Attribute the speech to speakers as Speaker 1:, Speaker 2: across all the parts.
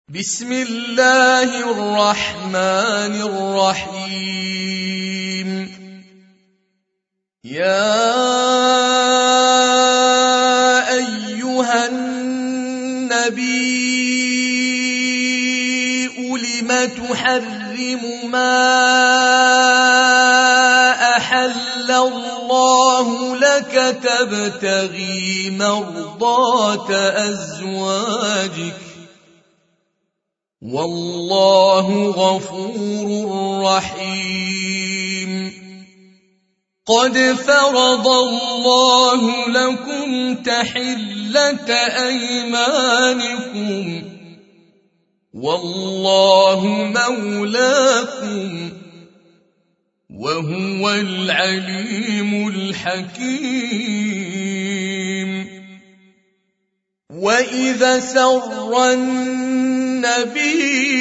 Speaker 1: بسم الله الرحمن الرحيم. يا أيها النبي لم تحرم ما أحل الله لك تبتغي مرضات أزواجك والله غفور رحيم. قد فرض الله لكم تحلة أيمانكم والله مولاكم وهو العليم الحكيم. وإذا سر النبي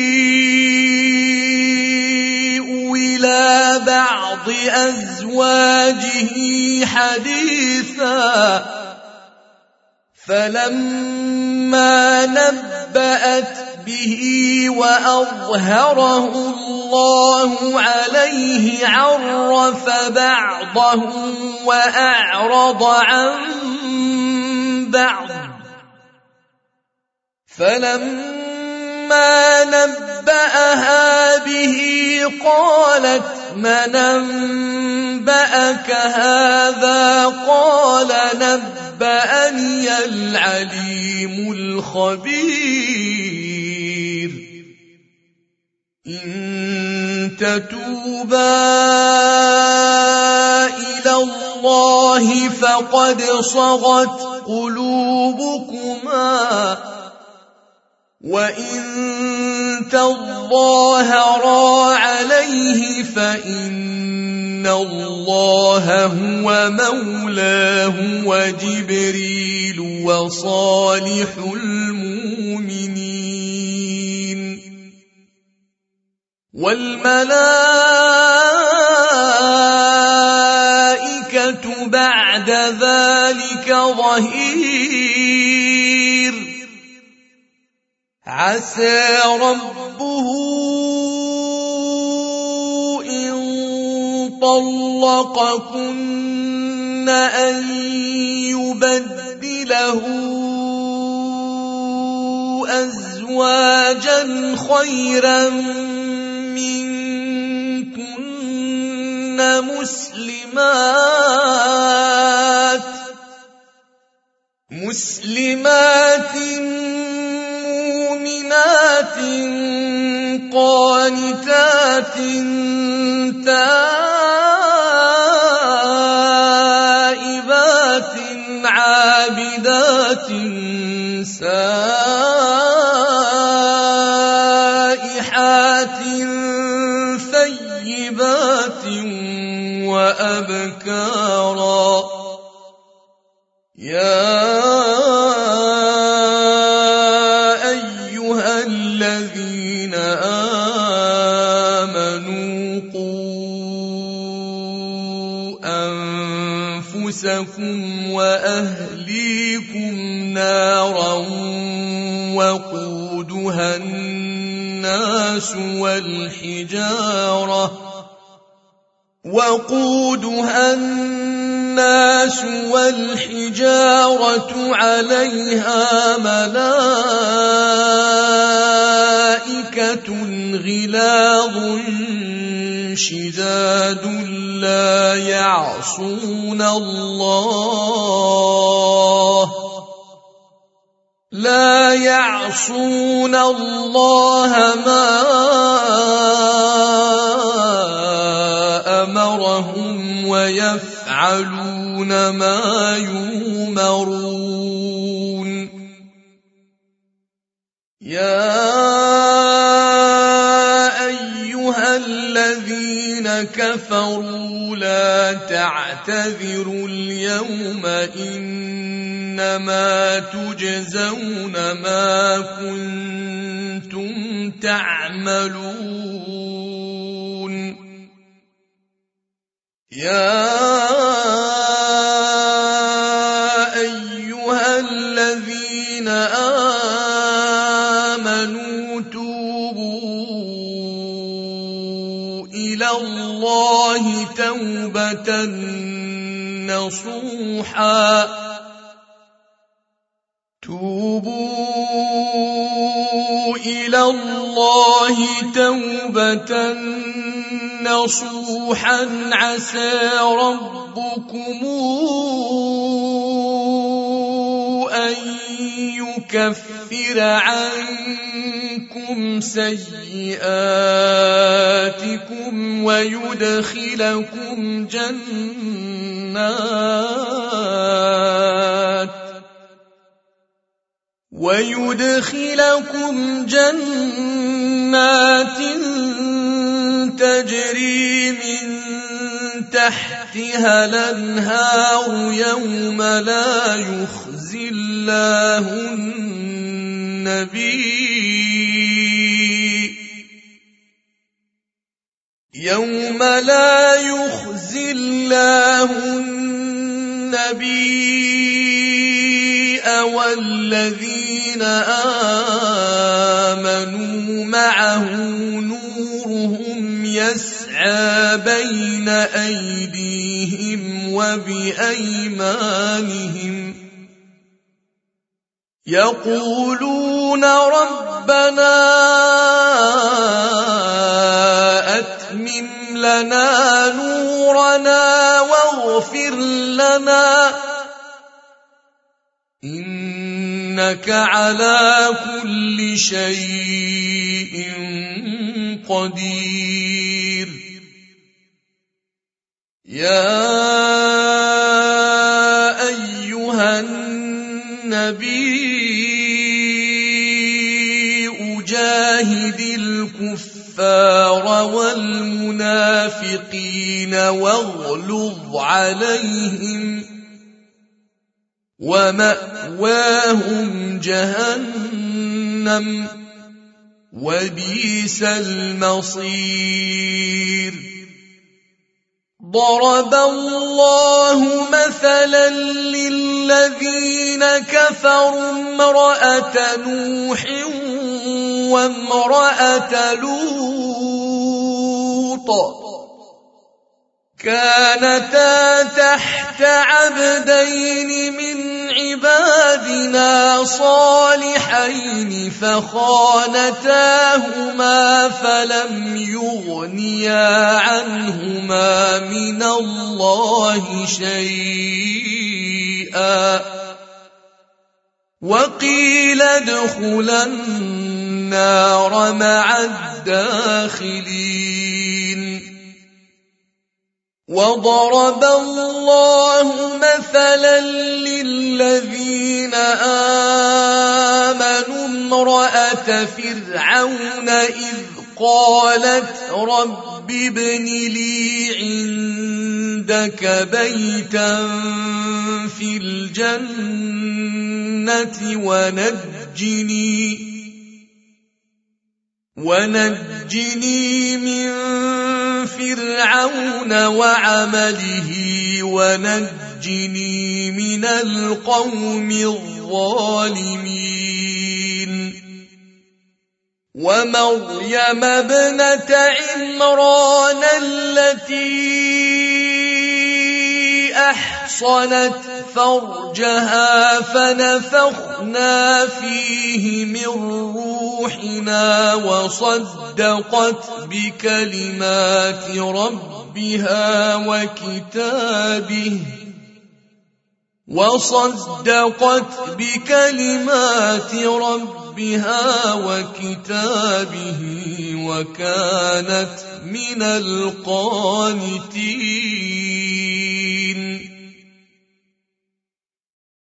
Speaker 1: إلى بعض أزواجه حديثا فلما نبأت به وأظهره الله عليه عرف بعضه وأعرض عن بعض. فلما نبأها به قالت من أنبأك هذا قال نبأني العليم الخبير. إن تتوبا إلى الله فقد صغت قلوبكما وإن تظاهرا عليه فإن الله هو مولاه وجبريل وصالح المؤمنين والملائكة بعد ذلك ظهير. عسى ربه إن طلقكن أن يبدله أزواجا خيرا منكن مسلمات مؤمنات قانتات تائبات عابدات سائحات ثيبات وأبكارا. يا أيها الذين آمنوا قوا أنفسكم وأهليكم نارا وقودها الناس والحجارة عليها ملائكة غلاظ شداد لا يعصون الله ما أمرهم ويفعلون ما يؤمرون. يا أيها الذين كفروا لا تعتذروا اليوم إنما تجزون ما كنتم تعملون. يا أيها الذين آمنوا توبوا إلى الله توبة نصوحا توبوا إلى الله توبة نصوحا عسى ربكم أن يكفر عنكم سيئاتكم ويدخلكم جنات تجري من تحتها الأنهار يوم لا يخزي الله النبي والذين آمنوا معه نورهم يسعى بين أيديهم وبأيمانهم يقولون ربنا أتمم لنا نورنا واغفر لنا إنك على كل شيء قدير يا أيها النبي جاهد الكفار والمنافقين واغلظ عليهم ومأواهم جهنم وبئس المصير ضرب الله مثلا للذين كفروا امرأة نوح وامرأة لوط كانتا تحت عبدين من عبادنا صالحين فخانتاهما فلم يغنيا عنهما من الله شيئا وقيل ادخلا النار مع الداخلين وضرب الله مثلا للذين آمنوا امرأة فرعون إذ قالت رب ابن لي عندك بيتا في الجنة ونجني من فرعون وعمله ونجني من القوم الظالمين ومريم ابنة عمران التي أحصنت فرجها فنفخنا فيه من روحنا وصدقت بكلمات ربها وكتابه وكانت من القانتين